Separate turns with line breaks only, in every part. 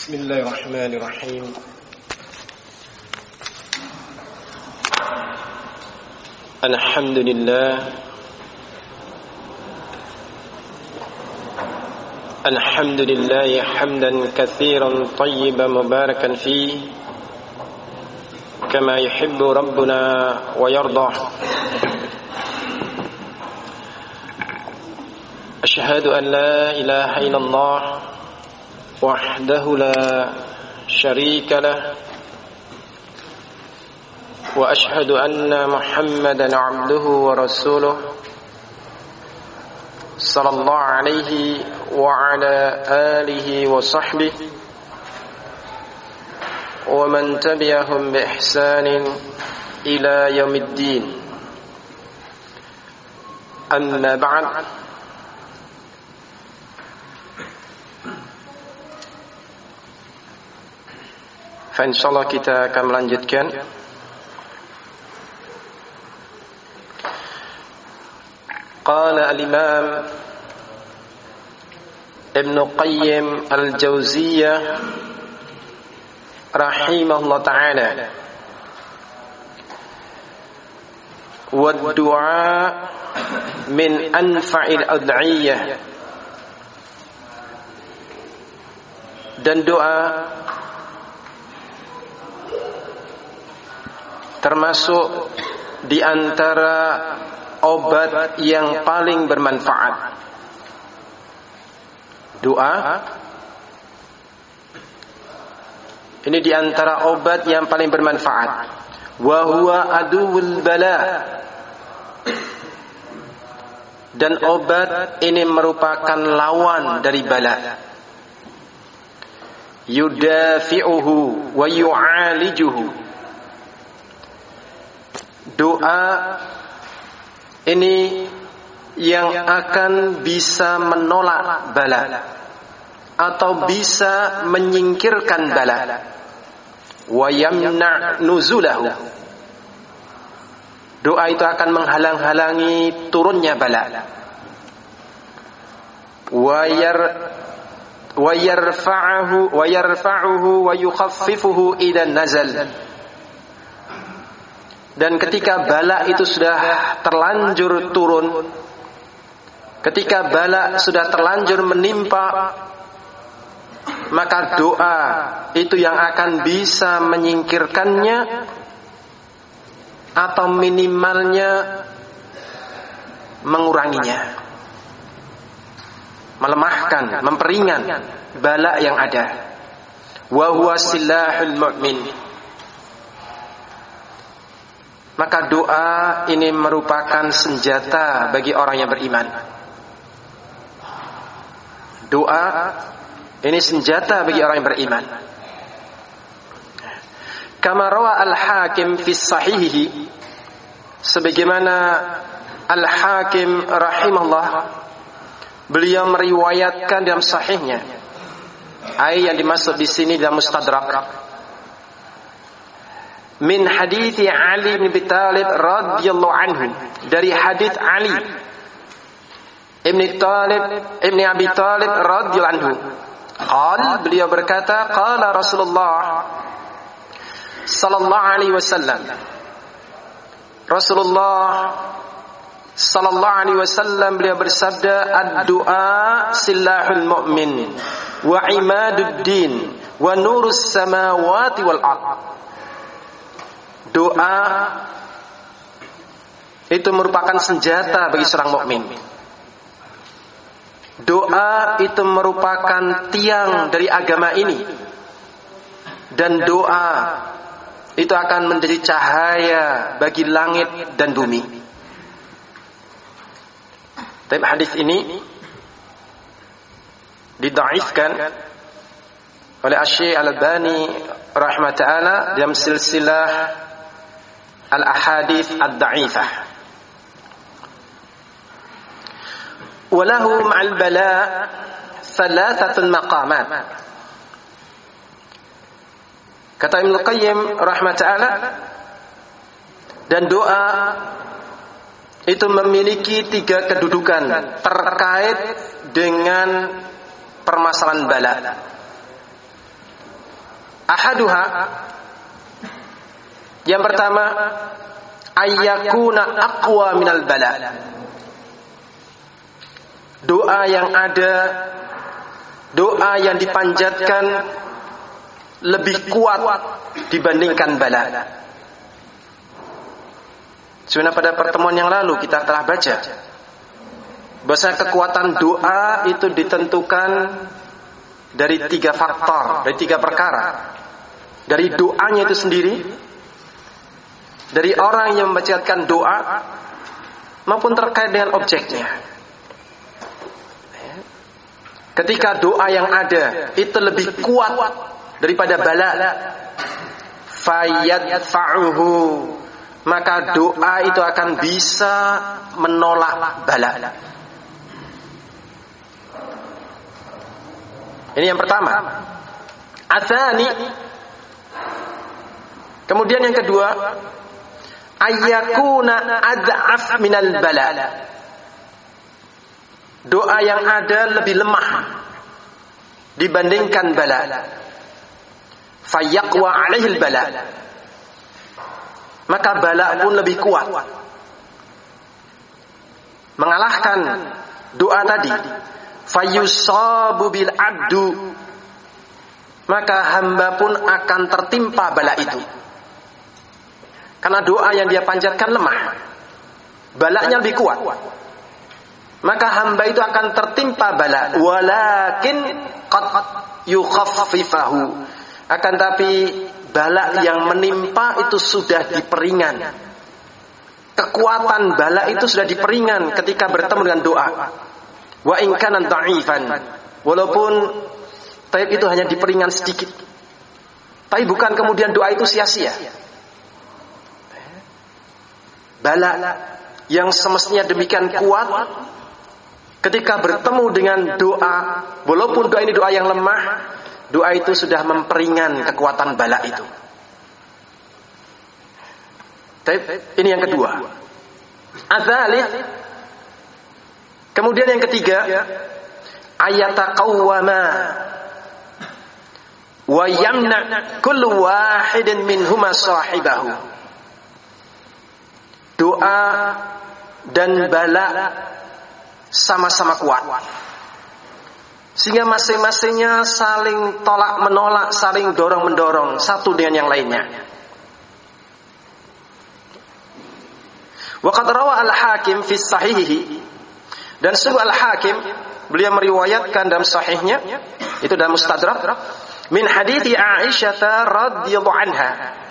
بسم الله الرحمن الرحيم الحمد لله حمدا كثيرا طيبا مباركا فيه كما يحب ربنا ويرضى. أشهد أن لا إله إلا الله وحده لا شريك له وأشهد أن محمدا عبده ورسوله صلى الله عليه وعلى آله وصحبه ومن تبعهم بإحسان إلى يوم الدين. أما بعد، insyaallah kita akan melanjutkan qala al-imam Ibn Qayyim al-Jauziyah rahimahullah ta'ala, wad-du'a min anfa'il ad'iyah, dan doa termasuk di antara obat yang paling bermanfaat. Doa ini di antara obat yang paling bermanfaat. Wa huwa aduwwul bala, dan obat ini merupakan lawan dari bala. Yudafi'uhu wa yu'alijuhu. Doa ini yang akan bisa menolak bala atau bisa menyingkirkan bala. Wa yamna' nuzulahu. Doa itu akan menghalang-halangi turunnya bala. Wa yarfa'uhu wa yukhaffifuhu idza nazal. Dan ketika bala itu sudah terlanjur turun, ketika bala sudah terlanjur menimpa, maka doa itu yang akan bisa menyingkirkannya atau minimalnya menguranginya, melemahkan, memperingan bala yang ada. Wa huwa silahul mu'min. Maka doa ini merupakan senjata bagi orang yang beriman. Doa ini senjata bagi orang yang beriman. Kama rawa al-Hakim fi sahihihi, sebagaimana al-Hakim rahimahullah, beliau meriwayatkan dalam sahihnya, yang dimaksud di sini dalam Mustadrak, min hadithi Ali bin Abi Thalib radhiyallahu anhu, dari hadits Ali ibn Abi Thalib radhiyallahu anhu. Beliau berkata, qala Rasulullah sallallahu alaihi wasallam, Rasulullah sallallahu alaihi wasallam beliau bersabda, ad-du'a silahul mu'min wa imaduddin wa nurus samawati wal ard. Doa itu merupakan senjata bagi seorang mukmin. Doa itu merupakan tiang dari agama ini, dan doa itu akan menjadi cahaya bagi langit dan bumi. Tapi hadis ini didhaifkan oleh Asy-Syaikh Al-Albani rahimahullah dalam silsilah al-ahadits ad-dha'ifah. Walahu ma'al bala thalathatun maqamat. Kata Ibn Qayyim rahimahullah, dan doa itu memiliki 3 kedudukan terkait dengan permasalahan bala. Ahaduha, yang pertama, ayyakuna aqwa minal bala. Doa yang ada, doa yang dipanjatkan lebih kuat dibandingkan bala. Sebenarnya pada pertemuan yang lalu kita telah baca bahwa kekuatan doa itu ditentukan dari 3 faktor, dari 3 perkara. Dari doanya itu sendiri, dari orang yang membacakan doa, maupun terkait dengan objeknya. Ketika doa yang ada itu lebih kuat daripada bala, fayadfa'uhu, maka doa itu akan bisa menolak bala. Ini yang pertama. Atsani, kemudian yang kedua, ayyakuna ad'af minal bala. Doa yang ada lebih lemah dibandingkan bala. Fayaqwa 'alaihil bala, maka bala pun lebih kuat mengalahkan doa tadi. Fayusabu bil abdu, maka hamba pun akan tertimpa bala itu. Karena doa yang dia panjatkan lemah, balanya lebih kuat, maka hamba itu akan tertimpa bala. Walakin qad yukhaffifahu, akan tapi bala yang menimpa itu sudah diperingan. Kekuatan bala itu sudah diperingan ketika bertemu dengan doa. Wa in kana dha'ifan, walaupun tapi itu hanya diperingan sedikit. Tapi bukan kemudian doa itu sia-sia. Bala yang semestinya demikian kuat, ketika bertemu dengan doa, walaupun doa ini doa yang lemah, doa itu sudah memperingan kekuatan bala itu. Ini yang kedua. Adzalith, kemudian yang ketiga, ayataqawwama wa yamna kullu wahidin minhuma sahibahu. Doa dan bala sama-sama kuat, sehingga masing-masingnya saling tolak menolak, saling dorong mendorong satu dengan yang lainnya. Wa qad rawa al-Hakim fi sahihihi, dan sungguh Al-Hakim beliau meriwayatkan dalam sahihnya, itu dalam Mustadrak, min hadithi Aisyah radhiyallahu anha,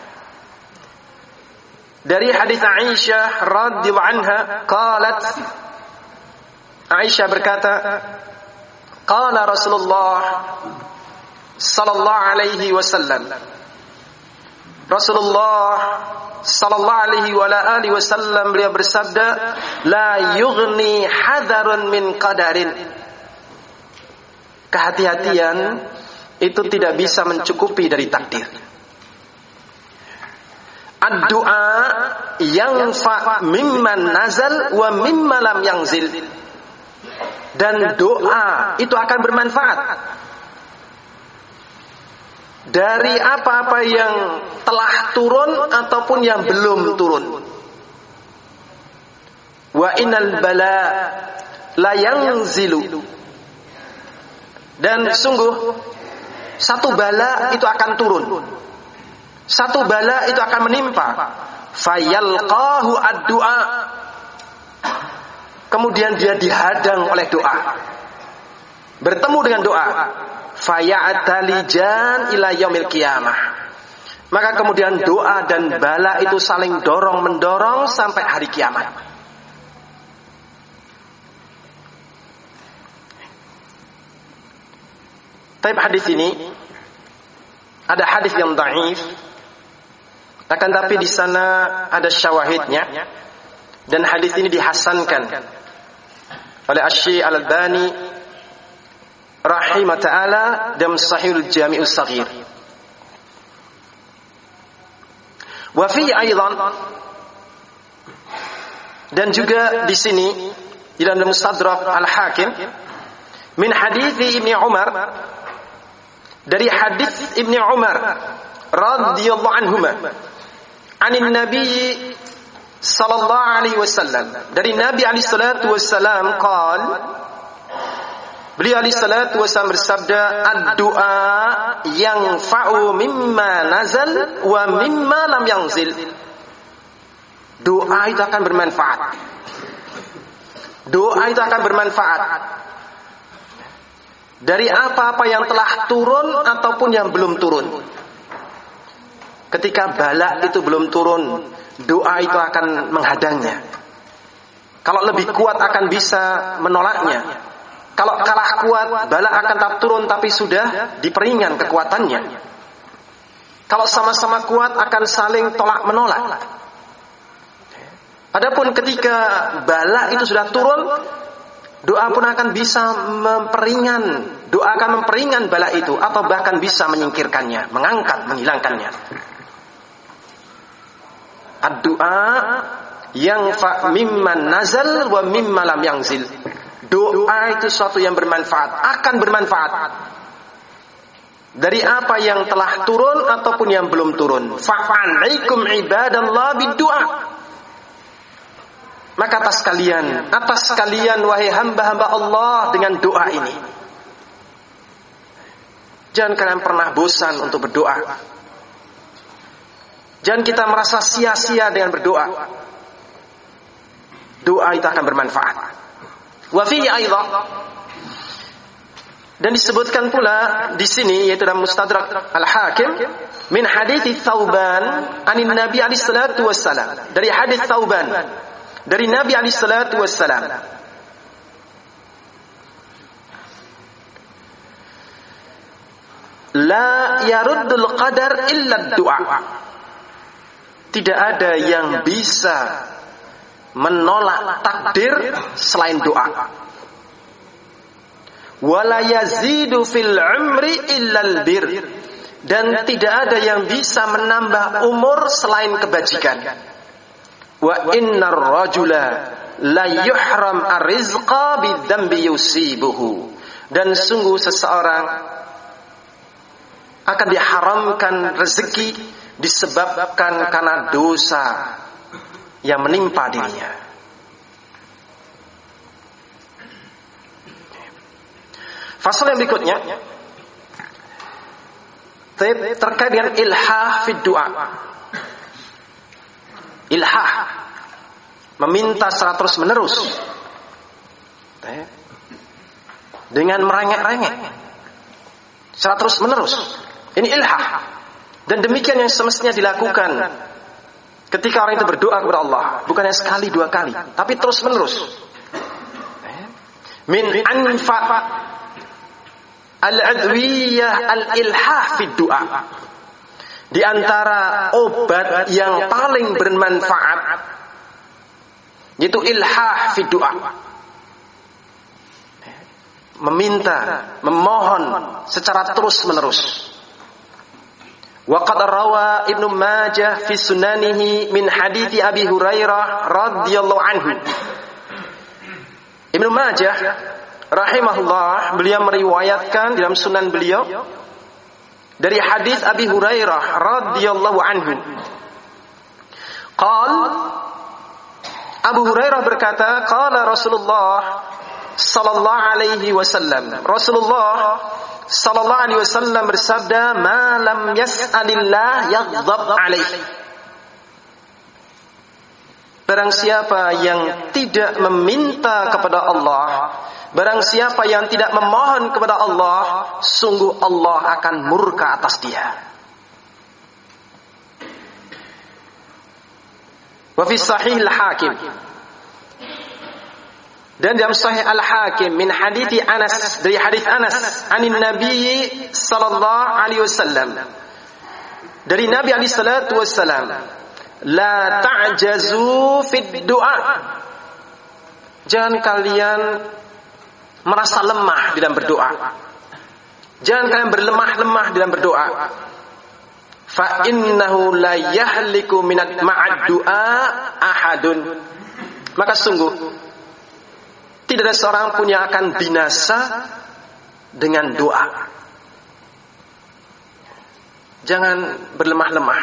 dari hadis Aisyah radhiyallahu anha, qalat, Aisyah berkata, qala Rasulullah sallallahu alaihi wasallam, Rasulullah sallallahu alaihi wa alihi wasallam beliau bersabda, la yughni hadarun min qadarin, kehati-hatian itu tidak bisa mencukupi dari takdir. Ad-du'a yanfa mimman nazal wa mimma lam yanzil, dan doa itu akan bermanfaat dari apa-apa yang telah turun ataupun yang belum turun. Wa innal bala la yanzilu, dan sungguh satu bala itu akan turun, satu bala itu akan menimpa. Fayalqahu ad-du'a, kemudian dia dihadang oleh doa, bertemu dengan doa. Faya'talijan ila yaumil qiyamah, maka kemudian doa dan bala itu saling dorong mendorong sampai hari kiamat. Tapi hadis ini ada hadis yang dhaif, akan tapi di sana ada syawahidnya, dan hadis ini dihasankan oleh Asy-Syaikh Al-Albani rahimah ta'ala dalam Sahihul Jami'us Shaghir. Wa fi aidan, dan juga di sini di dalam Mustadrak Al-Hakim min hadits Ibnu Umar dari hadis Ibnu Umar radhiyallahu anhuma, anin Nabi sallallahu alaihi wasallam, dari Nabi alaihi salatu wasallam qala, beliau alaihi salatu wasallam bersabda, ad-du'a yanfa'u mimma nazal wa mimma lam yanzil. Doa itu akan bermanfaat. Doa itu akan bermanfaat dari apa-apa yang telah turun ataupun yang belum turun. Ketika bala itu belum turun, doa itu akan menghadangnya. Kalau lebih kuat akan bisa menolaknya. Kalau kalah kuat, bala akan tak turun tapi sudah diperingan kekuatannya. Kalau sama-sama kuat akan saling tolak menolak. Adapun ketika bala itu sudah turun, doa pun akan bisa memperingan. Doa akan memperingan bala itu atau bahkan bisa menyingkirkannya, mengangkat, menghilangkannya. Ad-du'a yanfa' mimman nazal wa mimma lam yanzil. Doa itu suatu yang bermanfaat, akan bermanfaat dari apa yang telah turun ataupun yang belum turun. Fa'alaikum ibadallah bid-du'a. Maka atas kalian wahai hamba-hamba Allah dengan doa ini. Jangan kalian pernah bosan untuk berdoa. Jangan kita merasa sia-sia dengan berdoa. Doa itu akan bermanfaat. Wa fihi aidan, dan disebutkan pula di sini yaitu dalam Mustadrak Al-Hakim min hadits Tsauban anin Nabi alaihi salatu wassalam, dari hadis Tsauban dari Nabi alaihi salatu wassalam, la yaruddul qadar illa du'a. Tidak ada yang bisa menolak takdir selain doa. Wala yazidu fil umri illal bir, dan tidak ada yang bisa menambah umur selain kebajikan. Wa innar rajula la yuhram ar-rizqa bidzambi yusibuhu, dan sungguh seseorang akan diharamkan rezeki disebabkan karena dosa yang menimpa dirinya. Fasal yang berikutnya terkait dengan ilhah fid du'a. Ilhah, meminta secara terus menerus dengan merengek-rengek secara terus menerus. Ini ilhah, dan demikian yang semestinya dilakukan ketika orang itu berdoa kepada Allah, bukannya sekali dua kali, tapi terus menerus. Min anfa al-adwiyah al-ilhah fid du'a. Di antara obat yang paling bermanfaat yaitu ilhah fid du'a. Meminta, memohon secara terus menerus. Wa qad rawa Ibnu Majah fi sunanihi min hadithi Abi Hurairah radhiyallahu anhu. Ibnu Majah rahimahullah, beliau meriwayatkan dalam sunan beliau dari hadis Abi Hurairah radhiyallahu anhu. Qal, Abu Hurairah berkata, qala Rasulullah sallallahu alaihi wasallam, Rasulullah sallallahu alaihi wasallam bersabda, ma lam yas'alillah yaghdab alaihi. Barang siapa yang tidak meminta kepada Allah, barang siapa yang tidak memohon kepada Allah, sungguh Allah akan murka atas dia. Wa fi sahih al-Hakim, dan dalam sahih al-Hakim min hadithi Anas, dari hadis Anas anin Nabi sallallahu alaihi wasallam, dari Nabi alaihi salatu wassalam, la ta'jazu fid du'a. Jangan kalian merasa lemah dalam berdoa. Jangan kalian berlemah-lemah dalam berdoa. Fa innahu la yahliku minat ma'ad du'a ahadun. Maka sungguh tidak ada seorang pun yang akan binasa dengan doa. Jangan berlemah-lemah.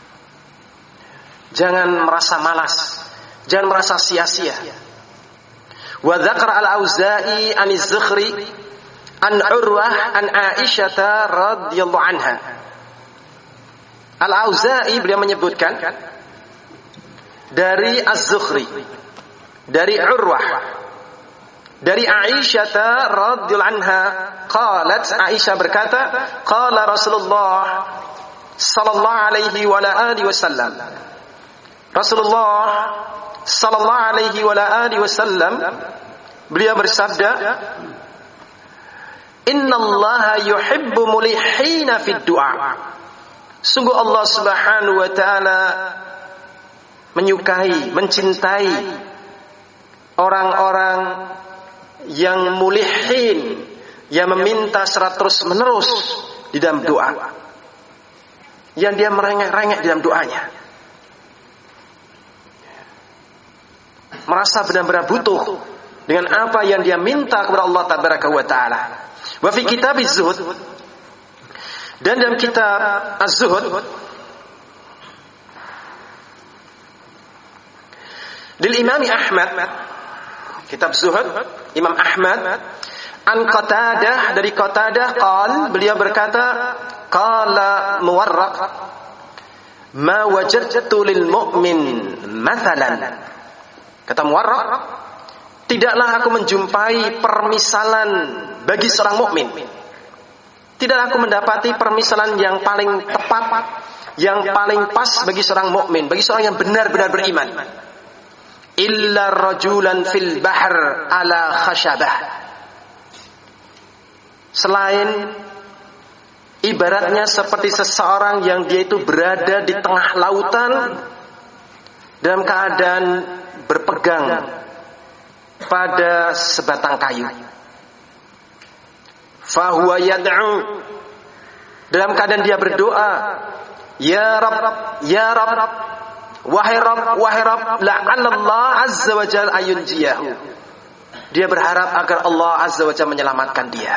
Jangan merasa malas. Jangan merasa sia-sia. Wa dzakara al-Auza'i an az-Zuhri an Urwah an Aisyah radhiyallahu anha. Al-Auza'i beliau menyebutkan dari Az-Zuhri, dari Urwah, dari Aisyah radhiyallahu anha, qalat, Aisyah berkata, qala Rasulullah sallallahu alaihi wa alihi wasallam. Rasulullah sallallahu alaihi wa alihi wasallam beliau bersabda, innallaha yuhibbu mulihina fid du'a. Sungguh Allah Subhanahu wa taala menyukai, mencintai orang-orang yang mulihin, yang meminta secara terus-menerus di dalam doa, yang dia merengek-rengek di dalam doanya, merasa benar-benar butuh dengan apa yang dia minta kepada Allah Tabaraka wa taala. Wa fi kitab az-zuhud, dan dalam kitab az-zuhud lil Imam Ahmad, kitab zuhud Imam Ahmad, an Qatadah, dari Qatadah qal, beliau berkata, qala Muwarraq, ma wajadtu lil mu'min mathalan. Kata Muwarraq, tidaklah aku menjumpai permisalan bagi seorang mukmin. Tidaklah aku mendapati permisalan yang paling tepat, yang paling pas bagi seorang mukmin, bagi seorang yang benar-benar beriman. Illa rajulan fil bahr ala khashabah. Selain ibaratnya seperti seseorang yang dia itu berada di tengah lautan dalam keadaan berpegang pada sebatang kayu. Fahuwa yad'u, dalam keadaan dia berdoa, ya Rabb, ya Rabb, wahai Rabb, wahai Rabb, la'anallah azza wa jalla ayunjiyahu. Dia berharap agar Allah azza wa jalla menyelamatkan dia.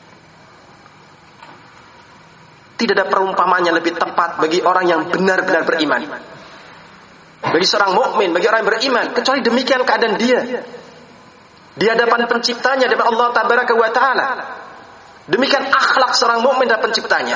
Tidak ada perumpamaan yang lebih tepat bagi orang yang benar-benar beriman, bagi seorang mukmin, bagi orang yang beriman, kecuali demikian keadaan dia di hadapan penciptanya, di hadapan Allah Tabaraka wa taala. Demikian akhlak seorang mukmin dan penciptanya,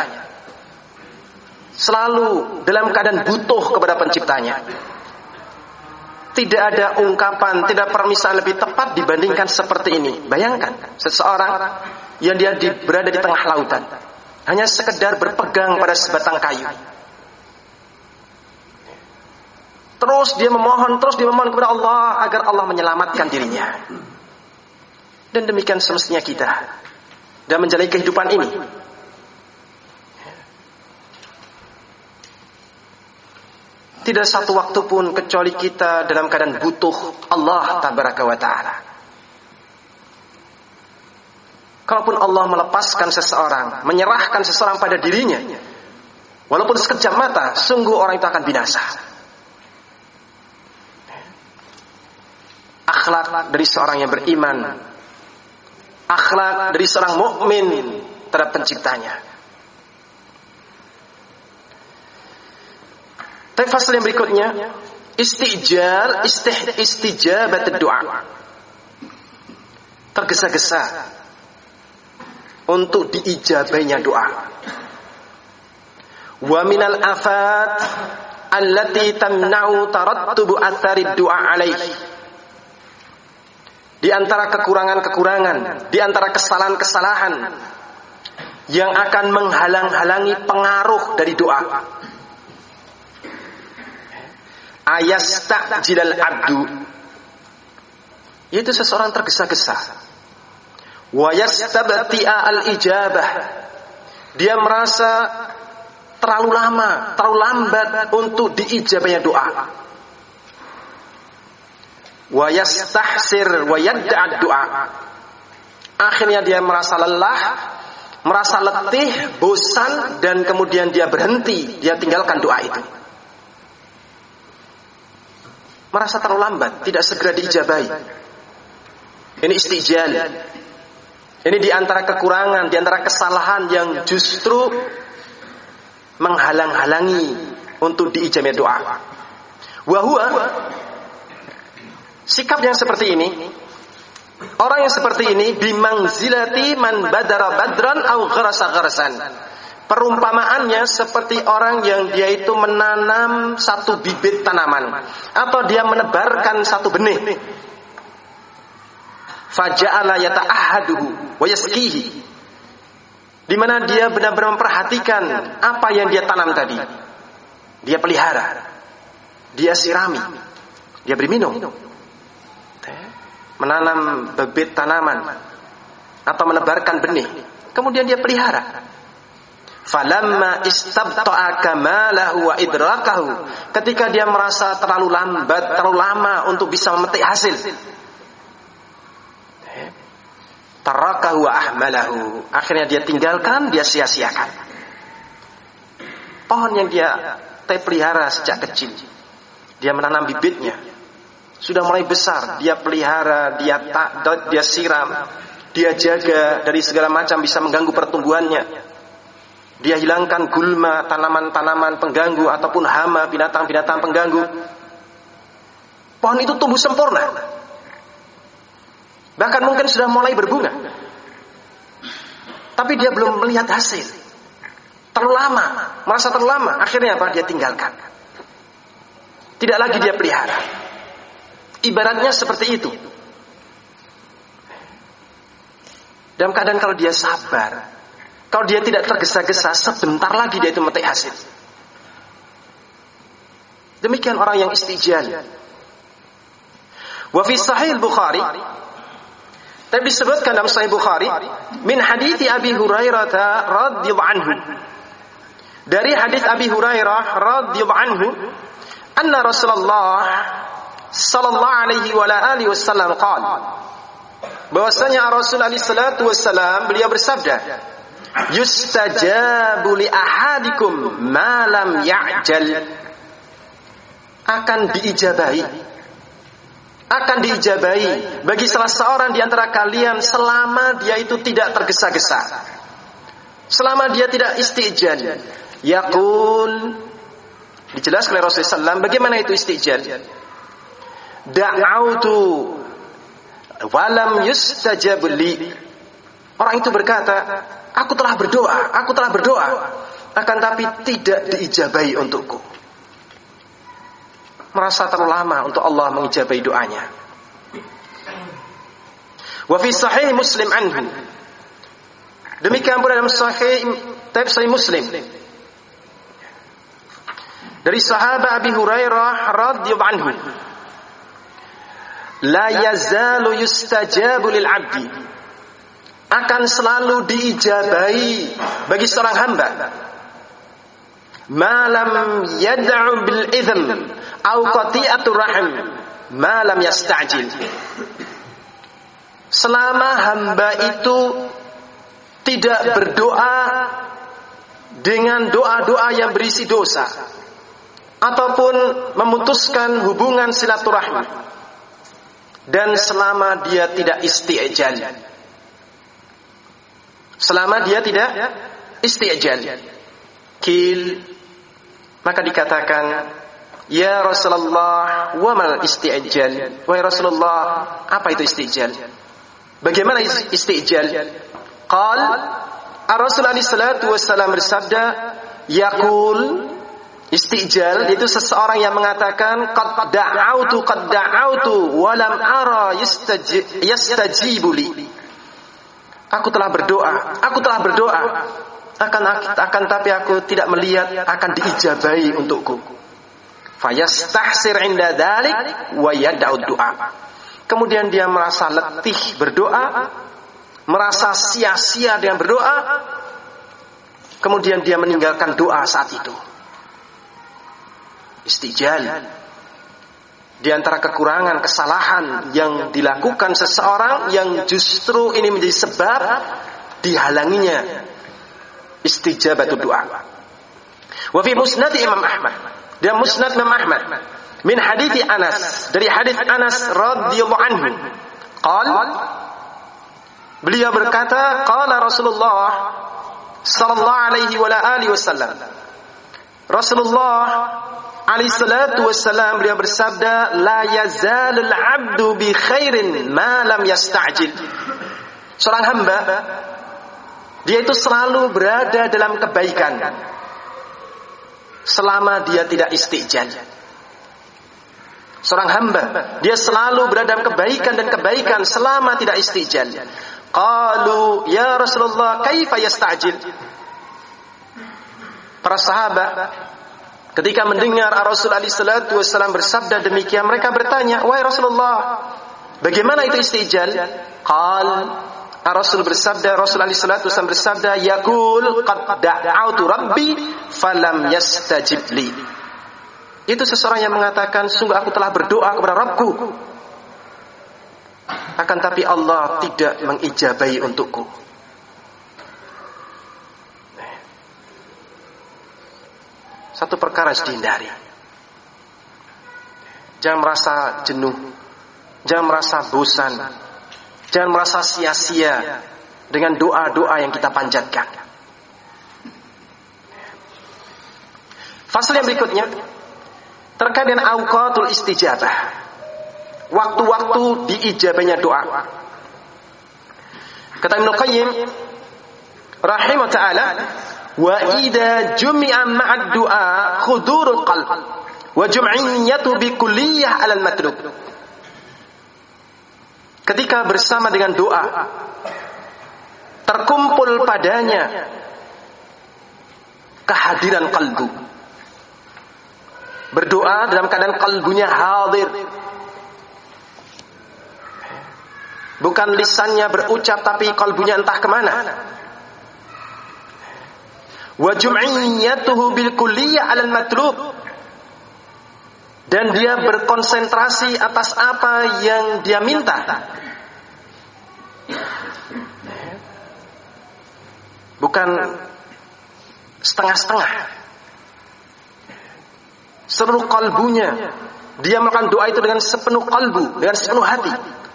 selalu dalam keadaan butuh kepada penciptanya. Tidak ada ungkapan, tidak permisalan lebih tepat dibandingkan seperti ini. Bayangkan seseorang yang dia berada di tengah lautan, hanya sekedar berpegang pada sebatang kayu. Terus dia memohon kepada Allah agar Allah menyelamatkan dirinya. Dan demikian semestinya kita dan menjalani kehidupan ini. Tidak satu waktu pun kecuali kita dalam keadaan butuh Allah Tabaraka wa ta'ala. Kalaupun Allah melepaskan seseorang, menyerahkan seseorang pada dirinya, walaupun sekejap mata, sungguh orang itu akan binasa. Akhlak dari seorang yang beriman, akhlak dari seorang mukmin terhadap penciptanya. Tapi fasal yang berikutnya, istijabat doa, tergesa-gesa untuk diijabainya doa. Wa minal afat allati tamna'u tarattubu athari doa alaihi. Di antara kekurangan-kekurangan, di antara kesalahan-kesalahan yang akan menghalang-halangi pengaruh dari doa, ayastajilal abdu, yaitu seseorang tergesa-gesa, wa yastabti'a al-ijabah, dia merasa terlalu lama, terlalu lambat untuk diijabahnya doa. Wa yastahsir wa yad'a doa, akhirnya dia merasa lelah, merasa letih, bosan, dan kemudian dia berhenti, dia tinggalkan doa itu. Merasa terlalu lambat, tidak segera diijabahi. Ini istijal. Ini di antara kekurangan, di antara kesalahan yang justru menghalang-halangi untuk diijabah doa. Wa huwa, sikap yang seperti ini, orang yang seperti ini bimangzilati man badara badran au gharasa gharasan. Perumpamaannya seperti orang yang dia itu menanam satu bibit tanaman atau dia menebarkan satu benih. Faja'ala yata'ahaduhu wa yasqihi, di mana dia benar-benar memperhatikan apa yang dia tanam tadi. Dia pelihara, dia sirami, dia beri minum. Menanam bibit tanaman atau menebarkan benih, kemudian dia pelihara. Falamma istabta'a kamalahu wa idrakahu, ketika dia merasa terlalu lambat, terlalu lama untuk bisa memetik hasil, tarakahu wa ahmalahu, akhirnya dia tinggalkan, dia sia-siakan. Pohon yang dia pelihara sejak kecil, dia menanam bibitnya, sudah mulai besar, dia pelihara, dia siram, dia jaga dari segala macam bisa mengganggu pertumbuhannya. Dia hilangkan gulma, tanaman-tanaman pengganggu ataupun hama, binatang-binatang pengganggu. Pohon itu tumbuh sempurna. Bahkan mungkin sudah mulai berbunga. Tapi dia belum melihat hasil. Terlalu lama, merasa terlalu lama. Akhirnya apa? Dia tinggalkan. Tidak lagi dia pelihara. Ibaratnya seperti itu. Dalam keadaan kalau dia sabar, kalau dia tidak tergesa-gesa, sebentar lagi dia itu memetik hasil. Demikian orang yang istijal. Wa fi Sahih Bukhari, tapi disebutkan dalam Sahih Bukhari, min hadithi Abi Hurairah radhiyallahu anhu, dari hadis Abi Hurairah radhiyallahu anhu, anna Rasulullah sallallahu alaihi wa alihi wasallam qala, bahwasanya Rasul alaihi salatu wasallam beliau bersabda, yustajabu li ahadikum ma lam ya'jal, akan diijabahi bagi salah seorang di antara kalian selama dia itu tidak tergesa-gesa, selama dia tidak istijal. Yaqul, dijelaskan oleh Rasulullah SAW bagaimana itu istijal. Da'autu walam yustajab li, orang itu berkata, aku telah berdoa, akan tapi tidak diijabahi untukku. Merasa terlalu lama untuk Allah mengijabahi doanya. Wa fi Sahih Muslim anhu, demikian pula dalam Sahih Muslim dari sahabat Abi Hurairah radhiyallahu anhu, la yazalu yustajabu lil 'abdi, akan selalu diijabahi bagi seorang hamba, malam yad'u bil idhm au qati'atur rahim malam yasta'jil, selama hamba itu tidak berdoa dengan doa-doa yang berisi dosa ataupun memutuskan hubungan silaturahmi, dan selama dia tidak istijal, selama dia tidak istijal, kil, maka dikatakan, ya Rasulullah, wa mal istijal, wahai Rasulullah, apa itu istijal? Bagaimana istijal? Qal, Rasul alaihi salatu wassalam bersabda, yaqul, istijal itu seseorang yang mengatakan qad da'autu wa lam ara yastajibu li, aku telah berdoa, akan tapi aku tidak melihat akan diijabahi untukku. Fayastahsir inda dzalik wa yad'u du'a, kemudian dia merasa letih berdoa, merasa sia-sia dengan berdoa, kemudian dia meninggalkan doa saat itu. Istijal di antara kekurangan, kesalahan yang dilakukan seseorang yang justru ini menjadi sebab dihalanginya istijabatu doa. Wa fi musnad Imam Ahmad, dan musnad Imam Ahmad, min hadithi Anas, dari hadits Anas radhiyallahu anhu, beliau berkata, qala Rasulullah sallallahu alaihi wa alihi wasallam, Rasulullah alaihi salatu wassalam beliau bersabda, la yazalul 'abdu bi khairin ma lam yasta'jil. Seorang hamba dia itu selalu berada dalam kebaikan selama dia tidak istijal. Seorang hamba dia selalu berada dalam kebaikan dan kebaikan selama tidak istijal. Qalu ya Rasulullah kaifa yasta'jil? Para sahabat ketika mendengar Rasulullah sallallahu alaihi wasallam bersabda demikian, mereka bertanya, "Wahai Rasulullah, bagaimana itu istijal?" Qal, Rasul bersabda, Rasulullah sallallahu alaihi wasallam bersabda, "Yaqul qad da'autu rabbi falam yastajib li." Itu seseorang yang mengatakan, sungguh aku telah berdoa kepada Rabbku, akan tapi Allah tidak mengijabahi untukku. Satu perkara harus dihindari. Jangan merasa jenuh, jangan merasa bosan, jangan merasa sia-sia dengan doa-doa yang kita panjatkan. Fasal yang berikutnya terkait dengan awqatul istijabah, waktu-waktu diijabahnya doa. Kata Ibnu Qayyim rahimahullah ta'ala, wa idza jumi'a ma'ad du'a khudurul qalb wa jum'iyyatu bi kulliyah 'alal matlub. Ketika bersama dengan doa terkumpul padanya kehadiran kalbu. Berdoa dalam keadaan kalbunya hadir, bukan lisannya berucap tapi kalbunya entah kemana. Wa jum'iyyatuhu bil kulliyah 'alal matlub, dan dia berkonsentrasi atas apa yang dia minta, bukan setengah-setengah. Seluruh kalbunya dia melakukan doa itu dengan sepenuh kalbu, dengan sepenuh hati.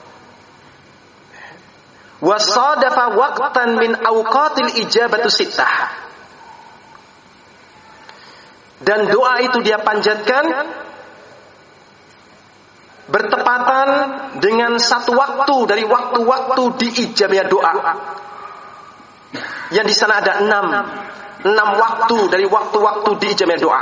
Wa sadafa waqtan min awqatil ijabatu sittah, dan doa itu dia panjatkan bertepatan dengan satu waktu dari waktu-waktu diijabahnya doa. Yang di sana ada enam waktu dari waktu-waktu diijabahnya doa.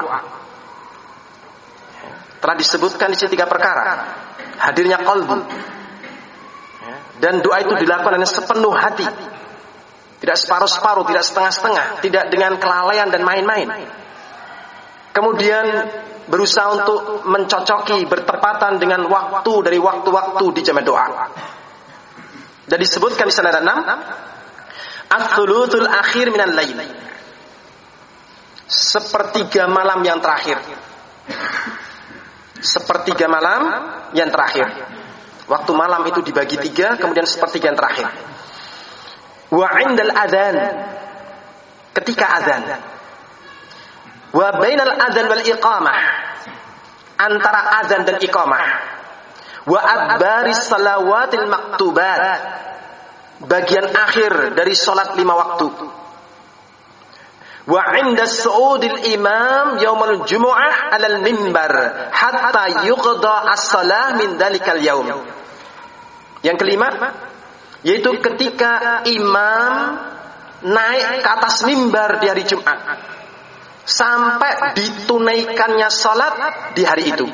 Telah disebutkan di sini 3 perkara. Hadirnya qalbu, dan doa itu dilakukan dengan sepenuh hati, tidak separuh-separuh, tidak setengah-setengah, tidak dengan kelalaian dan main-main. Kemudian berusaha untuk mencocoki bertepatan dengan waktu dari waktu-waktu di jam doa. Dan disebutkan di sana ada 6. Ats-tsulutul akhir minal lail, sepertiga malam yang terakhir. Sepertiga malam yang terakhir. Waktu malam itu dibagi 3, kemudian sepertiga yang terakhir. Wa 'indal adzan, ketika azan. Wa bainal adzan wal iqamah, antara azan dan iqamah. Wa adbaris salawatil maktubat, bagian akhir dari salat 5 waktu. Wa 'inda su'udil imam yaumul jumu'ah 'alal mimbar hatta yuqda as-shalah min dalikal yaum. Yang kelima yaitu ketika imam naik ke atas mimbar di hari Jumat sampai ditunaikannya salat di hari itu.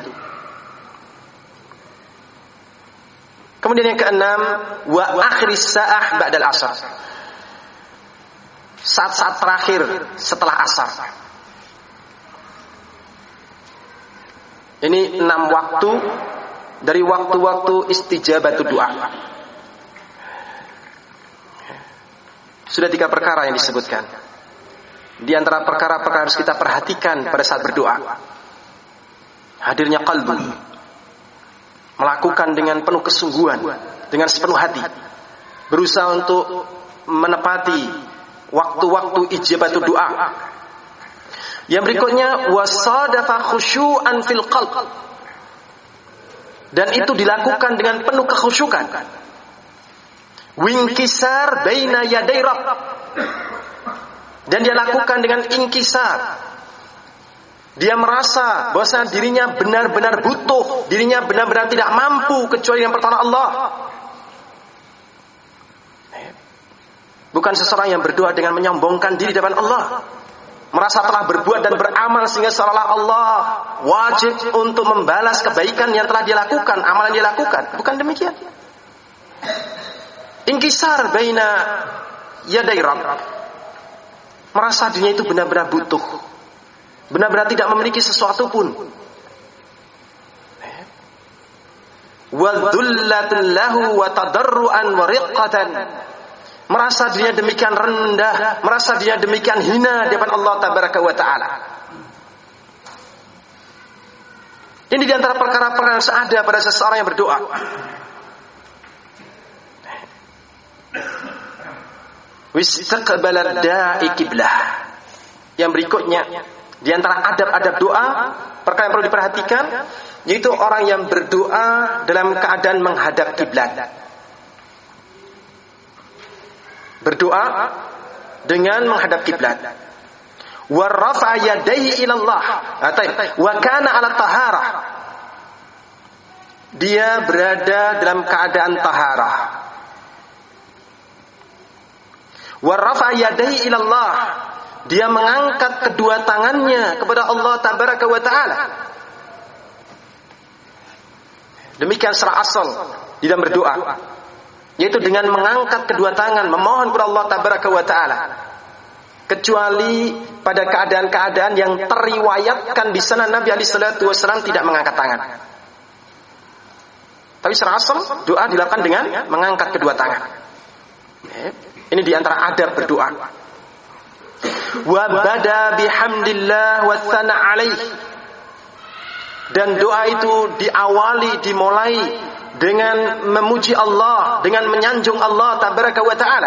Kemudian yang keenam, wa akhiris sa'ah ba'dal asar, saat-saat terakhir setelah asar. Ini 6 waktu dari waktu-waktu istijabatu doa. Sudah 3 perkara yang disebutkan. Di antara perkara-perkara harus kita perhatikan pada saat berdoa, hadirnya qalbu, melakukan dengan penuh kesungguhan, dengan sepenuh hati, berusaha untuk menepati waktu-waktu ijabatu doa. Yang berikutnya, wasadafa khusyu'an fil qalb, dan itu dilakukan dengan penuh kekhusyukan. Winkisar baina yaday rabb, dan dia lakukan dengan inkisar, Dia merasa bahwa dirinya benar-benar butuh, dirinya benar-benar tidak mampu kecuali dengan pertolongan Allah. Bukan seseorang yang berdoa dengan menyombongkan diri di depan Allah, merasa telah berbuat dan beramal sehingga seolah Allah wajib untuk membalas kebaikan yang telah dia lakukan, amalan yang dia lakukan. Bukan demikian. Inkisar baina yaday Rabb, merasa dirinya itu benar-benar butuh, benar-benar tidak memiliki sesuatu pun. Wa dhullatan lahu wa tadarruan wa riqqatan, merasa dirinya demikian rendah, merasa dirinya demikian hina di hadapan Allah tabaraka wa taala. Ini di antara perkara-perkara yang ada pada seseorang yang berdoa. Wistaqbala da'i qiblah. Yang berikutnya di antara adab-adab doa, perkara yang perlu diperhatikan, yaitu orang yang berdoa dalam keadaan menghadap kiblat. Berdoa dengan menghadap kiblat. Wa rafa'a yadayhi ila Allah. Wa kana 'ala taharah. Dia berada dalam keadaan taharah. Wa rafa'a yadayhi ila Allah. Dia mengangkat kedua tangannya kepada Allah tabaraka wa taala. Demikian secara asal di dalam berdoa, yaitu dengan mengangkat kedua tangan memohon kepada Allah tabaraka wa taala, kecuali pada keadaan-keadaan yang teriwayatkan di sana Nabi alaihi salatu wasallam tidak mengangkat tangan. Tapi secara asal doa dilakukan dengan mengangkat kedua tangan. Ini di antara adab berdoa. Wa bada bihamdillah wa tsana alaih. Dan doa itu dimulai dengan memuji Allah, dengan menyanjung Allah tabaraka wa taala.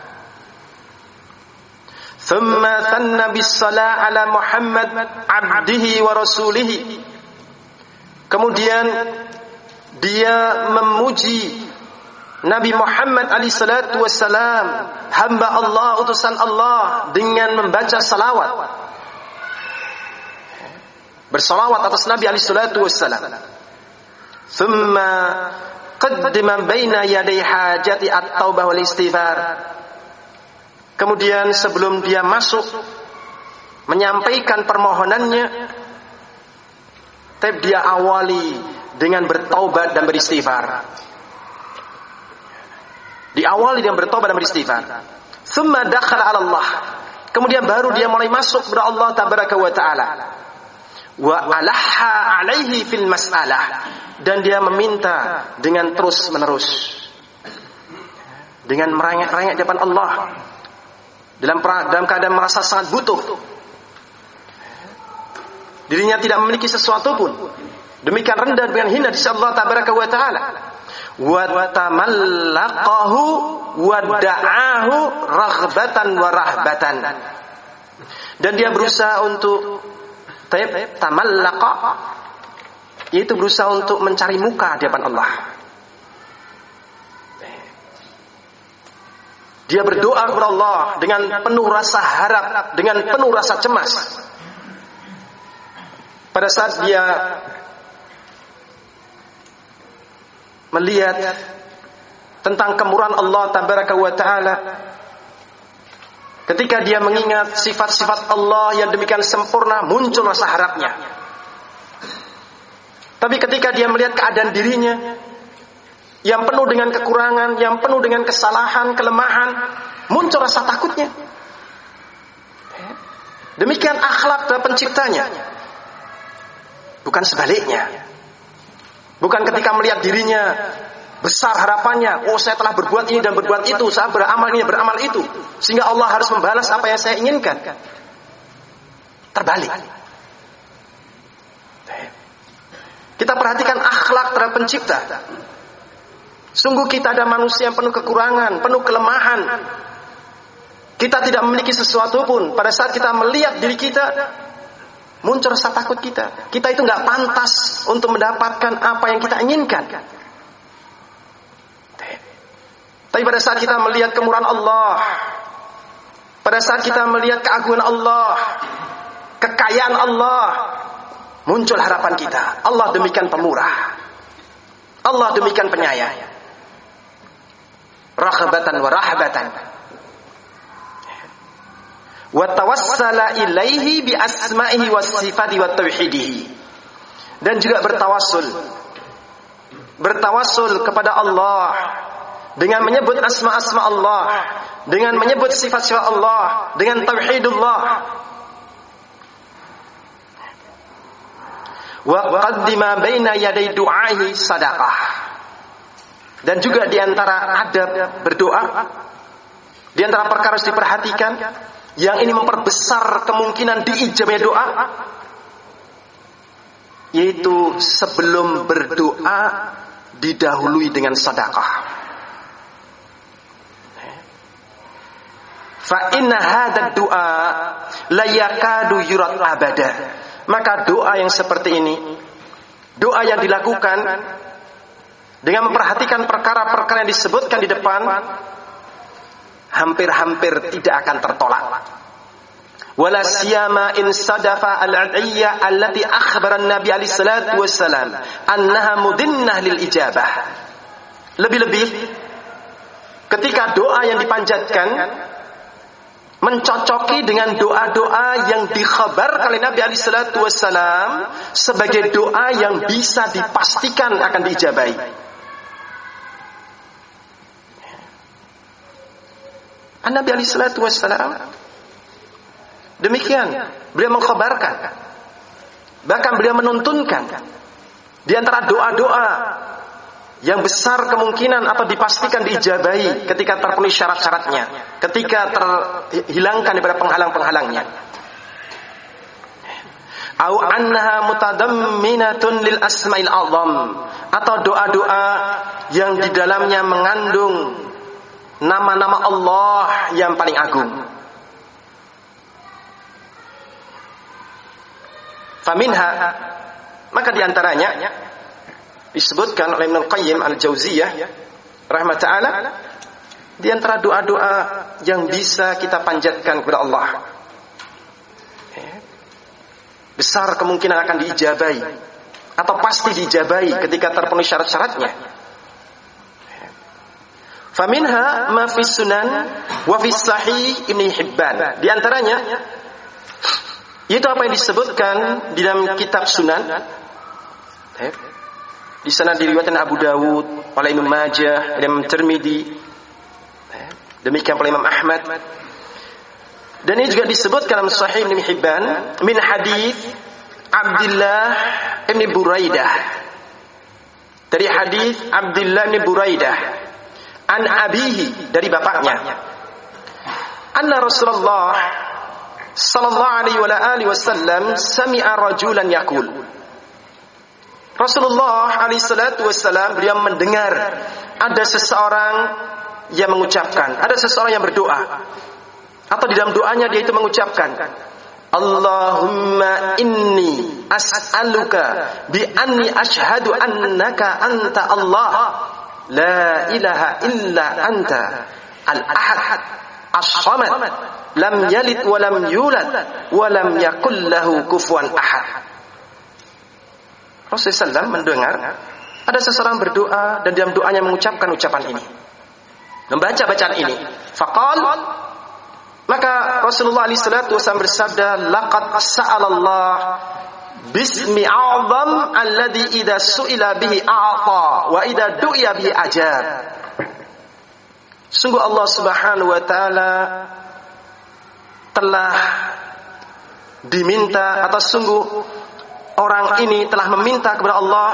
Thumma thanna bis-salah ala Muhammad abdihi wa rasulihi. Kemudian dia memuji Nabi Muhammad alaihi salatu wassalam, hamba Allah, utusan Allah, dengan membaca salawat. Bersalawat atas Nabi alaihi salatu wassalam. Thumma qaddima baina yaday hajati at-taubah wal istighfar. Kemudian sebelum dia masuk menyampaikan permohonannya, dia awali dengan bertaubat dan beristighfar. Diawali dengan bertobat dan beristighfar. Tsumma dakhala 'ala Allah. Kemudian baru dia mulai masuk kepada Allah tabaraka wa taala. Wa alaha 'alaihi fil mas'alah, dan dia meminta dengan terus-menerus, dengan merengek-rengek di depan Allah, dalam keadaan merasa sangat butuh. Dirinya tidak memiliki sesuatu pun. Demikian rendah, dengan hina di sisi Allah tabaraka wa taala. Wa tamallaqahu wa da'ahu raghbatan wa rahbatan. Dan dia berusaha untuk tamallaqa, yaitu berusaha untuk mencari muka di hadapan Allah. Dia berdoa kepada Allah dengan penuh rasa harap, dengan penuh rasa cemas. Pada saat dia melihat tentang kemurahan Allah tabaraka wa taala, ketika dia mengingat sifat-sifat Allah yang demikian sempurna, muncul rasa harapnya. Tapi ketika dia melihat keadaan dirinya yang penuh dengan kekurangan, yang penuh dengan kesalahan, kelemahan, muncul rasa takutnya. Demikian akhlak dari penciptanya. Bukan sebaliknya. Bukan ketika melihat dirinya besar harapannya, oh saya telah berbuat ini dan berbuat itu, saya beramal ini, beramal itu, sehingga Allah harus membalas apa yang saya inginkan. Terbalik. Kita perhatikan akhlak terhadap pencipta. Sungguh kita ada manusia yang penuh kekurangan, penuh kelemahan. Kita tidak memiliki sesuatu pun. Pada saat kita melihat diri kita, muncul rasa takut kita. Kita itu nggak pantas untuk mendapatkan apa yang kita inginkan. Tapi pada saat kita melihat kemurahan Allah, pada saat kita melihat keagungan Allah, kekayaan Allah, muncul harapan kita. Allah demikian pemurah, Allah demikian penyayang. Raghbatan wa rahbatan. Wa tawassala ilaihi bi asma'ihi was sifati wat tauhidihi. Dan juga bertawassul kepada Allah dengan menyebut asma-asma Allah, dengan menyebut sifat-sifat Allah, dengan tauhidullah. Wa qaddima baina yaday du'ahi sadaqah. Dan juga di antara adab berdoa, di antara perkara harus diperhatikan, yang ini memperbesar kemungkinan diijabahnya doa, yaitu sebelum berdoa didahului dengan sedekah. Fa inna hadzal du'a la yakadu yurad abada. Maka doa yang seperti ini, doa yang dilakukan dengan memperhatikan perkara-perkara yang disebutkan di depan, hampir-hampir tidak akan tertolak. Wala siyama in sadafa al-ad'iyya allati akhbara an-nabi alaihi salatu wassalam annaha mudinnah lil ijabah. Lebih-lebih ketika doa yang dipanjatkan mencocoki dengan doa-doa yang dikhabarkan oleh Nabi alaihi salatu wassalam sebagai doa yang bisa dipastikan akan diijabahi. Nabi alaihi salatu wassalam demikian, beliau mengkhabarkan, bahkan beliau menuntunkan di antara doa-doa yang besar kemungkinan atau dipastikan diijabahi ketika terpenuhi syarat-syaratnya, ketika terhilangkan daripada penghalang-penghalangnya. Au annaha mutadamminatun lil asmail azam, atau doa-doa yang di dalamnya mengandung nama-nama Allah yang paling agung. Faminha, maka diantaranya disebutkan oleh Ibnu Qayyim al-Jauziyah rahmat ta'ala, di antara doa-doa yang bisa kita panjatkan kepada Allah, besar kemungkinan akan diijabahi atau pasti diijabahi ketika terpenuhi syarat-syaratnya. Faminha ma fi sunan wa fi sahih Ibnu Hibban. Di antaranya itu apa yang disebutkan di dalam kitab Sunan. Di sana diriwayatkan Abu Dawud, oleh Imam Majah, Imam Tirmidzi, demikian oleh Imam Ahmad. Dan ini juga disebutkan dalam Sahih Ibnu Hibban min hadis Abdullah Ibn Buraidah. Dari hadis Abdullah Ibn Buraidah an abihi, dari bapaknya, anna Rasulullah sallallahu alaihi wasallam sami'a rajulan yaqul. Rasulullah alaihi salatu wasallam beliau mendengar ada seseorang yang mengucapkan, ada seseorang yang berdoa, atau di dalam doanya dia itu mengucapkan, Allahumma inni as'aluka bi anni ashhadu annaka anta Allah la ilaha illa anta al-ahad as-samad lam yalid wa lam yulad wa lam yakul lahu kufuwan ahad. Rasulullah SAW mendengar ada seseorang berdoa dan dalam doanya mengucapkan ucapan ini, membaca bacaan ini. Faqal, maka Rasulullah SAW bersabda, laqad sa'alallah bismi a'zam alladhi idza su'ila bihi a'ta wa idza du'iya bihi ajab. Sungguh Allah Subhanahu wa taala telah diminta, atau sungguh orang ini telah meminta kepada Allah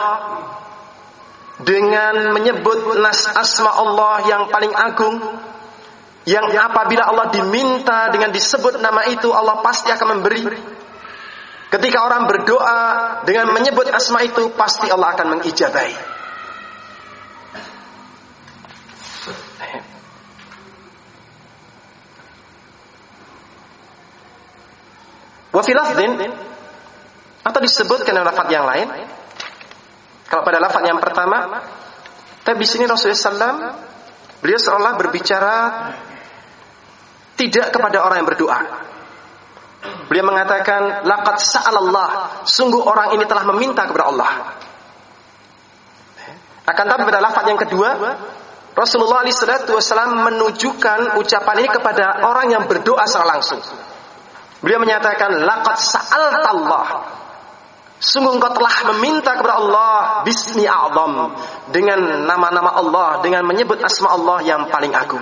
dengan menyebut asma Allah yang paling agung, yang apabila Allah diminta dengan disebut nama itu, Allah pasti akan memberi. Ketika orang berdoa dengan menyebut asma itu, pasti Allah akan mengijabahi. Wa fi lafdhin, atau disebutkan dalam lafaz yang lain. Kalau pada lafaz yang pertama, tapi di sini Rasulullah SAW beliau seolah berbicara tidak kepada orang yang berdoa, Beliau mengatakan, laqad sa'alallah, sungguh orang ini telah meminta kepada Allah. Akan tapi pada lafaz yang kedua, Rasulullah SAW menunjukkan ucapan ini kepada orang yang berdoa secara langsung. Beliau menyatakan, laqad sa'altallah, sungguh engkau telah meminta kepada Allah bismi a'zam, dengan nama-nama Allah, dengan menyebut asma Allah yang paling agung.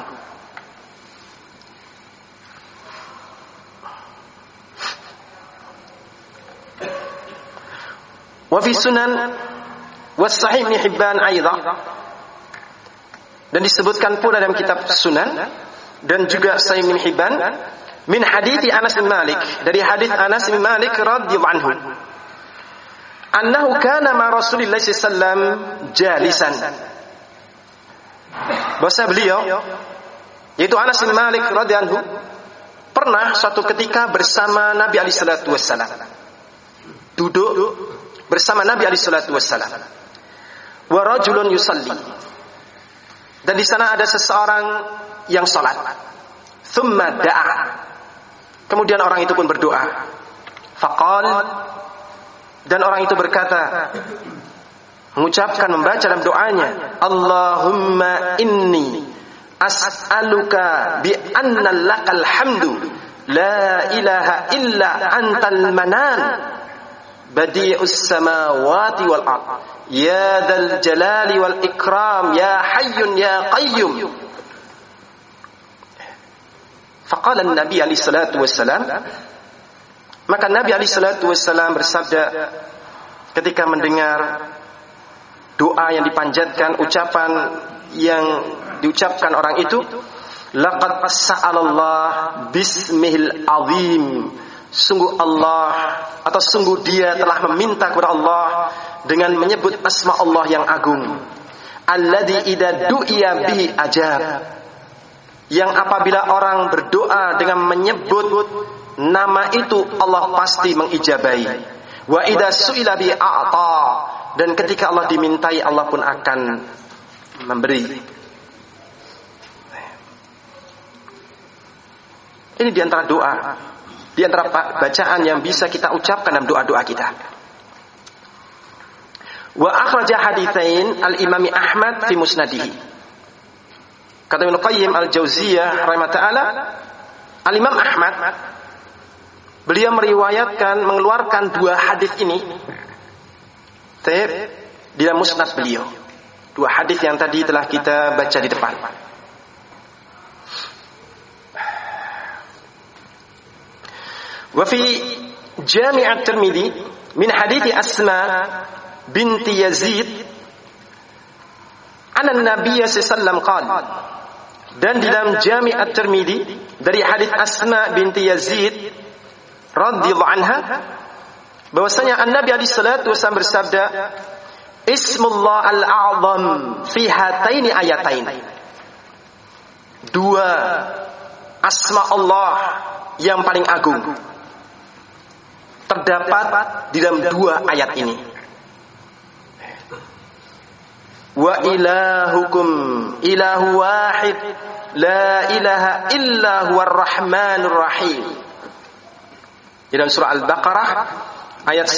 Wa fi sunan wa sahih Ibn Hibban aidan, dan disebutkan pula dalam kitab Sunan dan juga Sahih Ibn Hibban min hadithi Anas bin Malik, dari hadis Anas bin Malik radhiyallahu anhu, annahu kana ma Rasulillah sallallahu alaihi wasallam jalisan, bahwa beliau, yaitu Anas bin Malik radhiyallahu anhu, pernah suatu ketika bersama Nabi alaihi salatu wasallam, duduk bersama Nabi alaihi salatu wasallam, wa rajulun yusalli, dan di sana ada seseorang yang salat, thumma da'a, kemudian orang itu pun berdoa, faqal, dan orang itu berkata, mengucapkan, membaca dalam doanya, Allahumma inni as'aluka bi anna lakal hamdu la ilaha illa antal manan badi'us samawati wal ard ya dzal jalali wal ikram ya hayyun ya qayyum. Faqala an-nabi alaihi salatu wassalam, maka Nabi alaihi salatu wassalam bersabda ketika mendengar doa yang dipanjatkan, ucapan yang diucapkan orang itu, laqad sa'alallah bismihil azim, sungguh Allah, atau sungguh dia telah meminta kepada Allah dengan menyebut asma Allah yang agung, alladzi idza du'iya bihi ajab, yang apabila orang berdoa dengan menyebut nama itu Allah pasti mengijabahi, wa idza su'ila bi a'ta, dan ketika Allah dimintai Allah pun akan memberi. Ini di antara doa, di antara bacaan yang bisa kita ucapkan dalam doa-doa kita. Wa akhraja haditsain al-Imam Ahmad fi musnadihi. Kata Ibnu Qayyim al-Jauziyah rahimahullah taala, al-Imam Ahmad beliau meriwayatkan, mengeluarkan dua hadis ini di dalam musnad beliau. Dua hadis yang tadi telah kita baca di depan. Wa fi Jami' at-Tirmidzi min hadits Asma binti Yazid anna an-nabiy sallallahu alaihi wasallam qala, dan di dalam Jami' at-Tirmidzi dari hadits Asma binti Yazid radhiyallahu anha, bahwasanya an-nabi alaihi salatu wasallam bersabda, Ismullah al-a'zam fi hataini ayatain, dua asma Allah yang paling agung terdapat di dalam dua ayat ini. Wa ilahukum ilahu wahid la ilaha illa huwar rahmanur rahim, di dalam surah Al-Baqarah ayat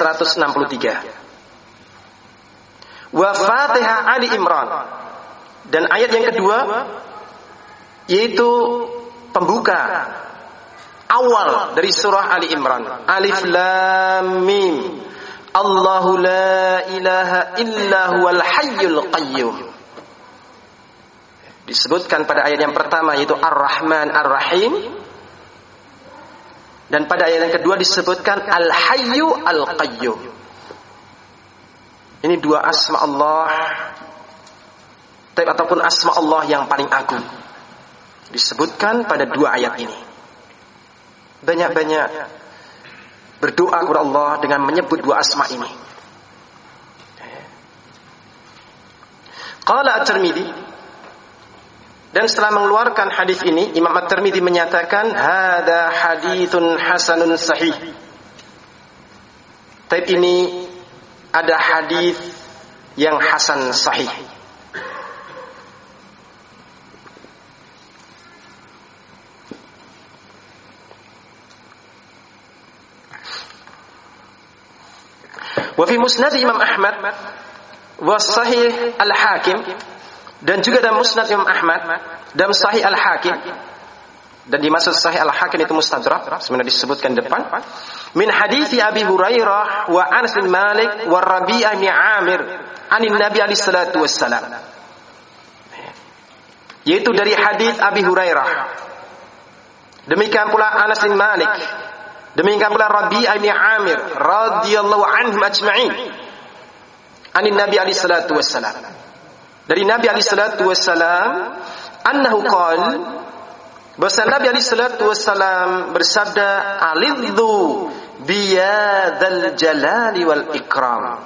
163. Wa Fatihah Ali Imran, dan ayat yang kedua yaitu pembuka awal dari surah Ali Imran, Alif Lam Mim, Allahu la ilaha illa huwal hayyul qayyum. Disebutkan pada ayat yang pertama yaitu Ar-Rahman Ar-Rahim, dan pada ayat yang kedua disebutkan Al-Hayyu Al-Qayyum. Ini dua asma Allah ataupun asma Allah yang paling agung disebutkan pada dua ayat ini. Banyak-banyak berdoa kepada Allah dengan menyebut dua asma ini. Qala At-Tirmidzi, dan setelah mengeluarkan hadis ini, Imam At-Tirmidzi menyatakan hada haditsun hasanun sahih. Tapi ini ada hadis yang hasan sahih. Wa fi musnad Imam Ahmad wa sahih Al-Hakim, dan juga dalam musnad Imam Ahmad dan sahih Al-Hakim, dan dimaksud sahih Al-Hakim itu mustadrak sebenarnya disebutkan depan, min hadithi Abi Hurairah wa Anas bin Malik wa Rabi'ah bin Amir anin Nabi alaihi salatu wassalam, yaitu dari hadis Abi Hurairah, demikian pula Anas bin Malik, demikian pula Rabi'ah bin Amir radhiyallahu anhum ajma'in anin Nabi alaihi salatu wassalam, dari Nabi alaihi salatu wassalam, annahu qala, bahwa Nabi alaihi salatu wassalam bersabda, alidhu biyadzal jalali wal ikram.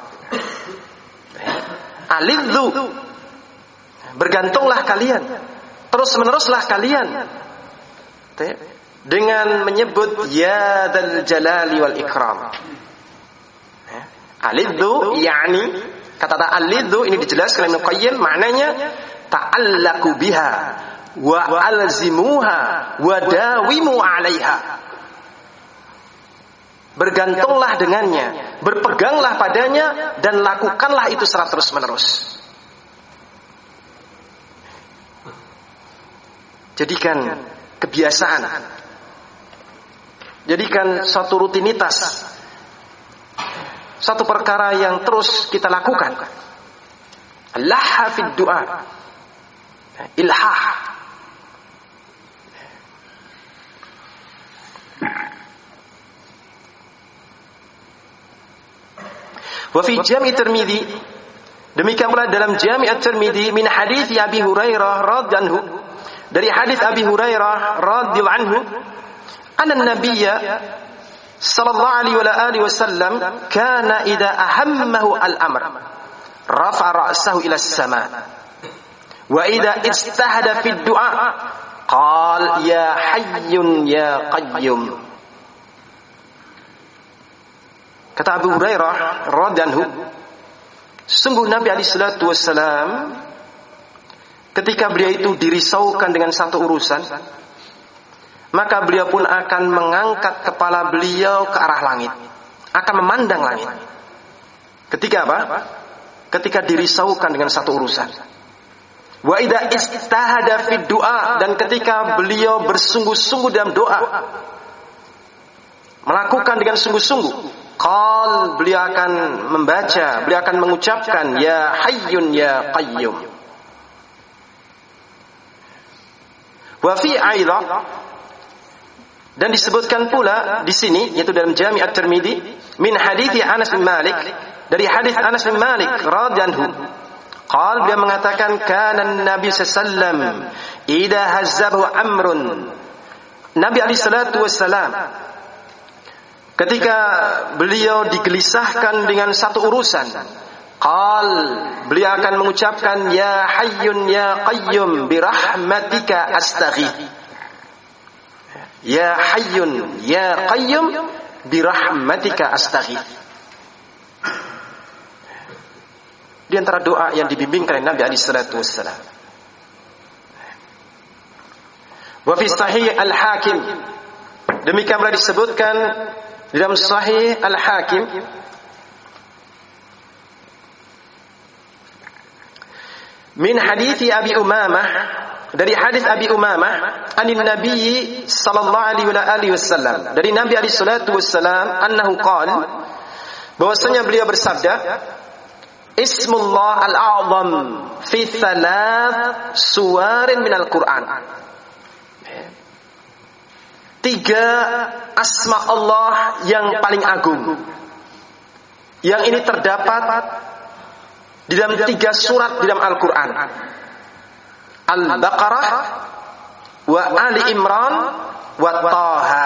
Alidhu, bergantunglah kalian, terus meneruslah kalian dengan menyebut ya dzal jalali wal ikram. Alidhu yakni, kata alidhu ini dijelaskan Ibnu Qayyim, maknanya ta'allaqu biha wa alzimuha wa dawimu 'alaiha. Bergantunglah dengannya, berpeganglah padanya, dan lakukanlah itu secara terus-menerus. Jadikan kebiasaan, jadikan suatu rutinitas, satu perkara yang terus kita lakukan. Lahha fid du'a, ilhah. Wa fi Jami' Tirmidzi, demikian pula dalam Jami' At-Tirmidzi min hadits Abi Hurairah radhiyallahu anhu, dari hadis Abi Hurairah radhiyallahu anhu, anna nabiyya sallallahu alaihi wasallam kana idza ahammahu al-amr rafa'a ra'sahu ila as-sama' wa idza istahada fi ad-du'a qala ya hayyun ya qayyum. Kata Abu Hurairah radhiyallahu anhu, sungguh Nabi alaihi salatu wasallam ketika beliau itu dirisaukan dengan satu urusan, maka beliau pun akan mengangkat kepala beliau ke arah langit, akan memandang langit. Ketika apa? Ketika dirisaukan dengan satu urusan. Wa idza istahada fid du'a, dan ketika beliau bersungguh-sungguh dalam doa, melakukan dengan sungguh-sungguh, qal, beliau akan membaca, beliau akan mengucapkan ya hayyun ya qayyum. Wa fi aidha, dan disebutkan pula di sini, yaitu dalam Jami' At-Tirmidzi min hadithi Anas bin Malik, dari hadis Anas bin Malik radhiyallahu anhu, qal, dia mengatakan kana Nabi sallallahu alaihi wasallam idza hazzabahu amrun, Nabi alaihi salatu wasallam ketika beliau digelisahkan dengan satu urusan, qal, beliau akan mengucapkan ya hayyun ya qayyum birahmatika astaghith. Ya hayyun ya qayyum birahmatika astaghith. Di antara doa yang dibimbingkan oleh Nabi alaihi salatu wassalam. Wa fi sahih Al-Hakim, demikian pula disebutkan di dalam sahih Al-Hakim min hadithi Abi Umamah, dari hadis Abi Umamah anin Nabi sallallahu alaihi wasallam, dari Nabi alaihi salatu wasallam, annahu qala, bahwasanya beliau bersabda, Ismullah al-a'zam fi thalath suwarin minal Qur'an. 3 asma Allah yang paling agung, yang ini terdapat di dalam 3 surat di dalam Al-Quran, Al-Baqarah, wa Ali Imran, wa Taha.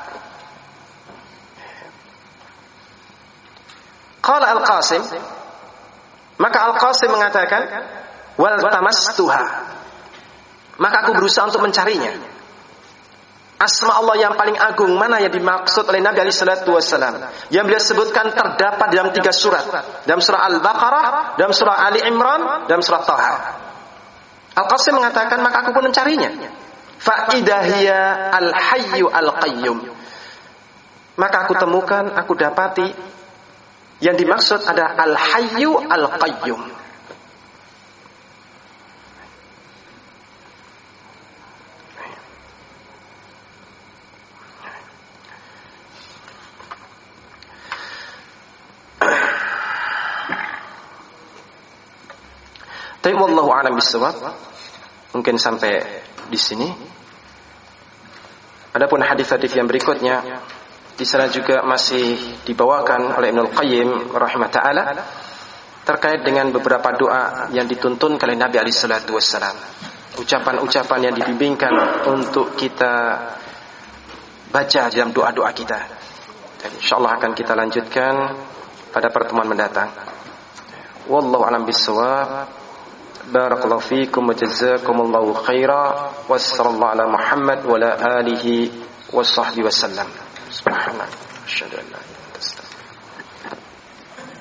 Qala Al-Qasim, maka Al-Qasim mengatakan, wal tamastuha, maka aku berusaha untuk mencarinya. Asma Allah yang paling agung mana yang dimaksud oleh Nabi alaihi salatu wasallam, yang beliau sebutkan terdapat dalam 3 surat, dalam surah Al-Baqarah, dalam surah Ali Imran, dalam surah Taha. Al-Qasim mengatakan, maka aku pun mencarinya. Fa idahiyya al-hayyu al-qayyum, maka aku temukan, aku dapati Yang dimaksud ada Al-Hayyu Al-Qayyum. Tapi wallahu a'lam bishawab. Mungkin sampai di sini. Adapun hadis-hadis yang berikutnya di sana juga masih dibawakan oleh Ibnu Qayyim rahimahullah taala terkait dengan beberapa doa yang dituntun oleh Nabi alaihi salatu wassalam. Ucapan-ucapan yang dibimbingkan untuk kita baca dalam doa-doa kita. Dan insyaallah akan kita lanjutkan pada pertemuan mendatang. Wallahu a'lam bishawab. Barakallahu fiikum wa jazakumullahu khaira. Wassallallahu ala Muhammad wa ala alihi wa sahbihi wasallam. Subhanallah. Asyhadu an la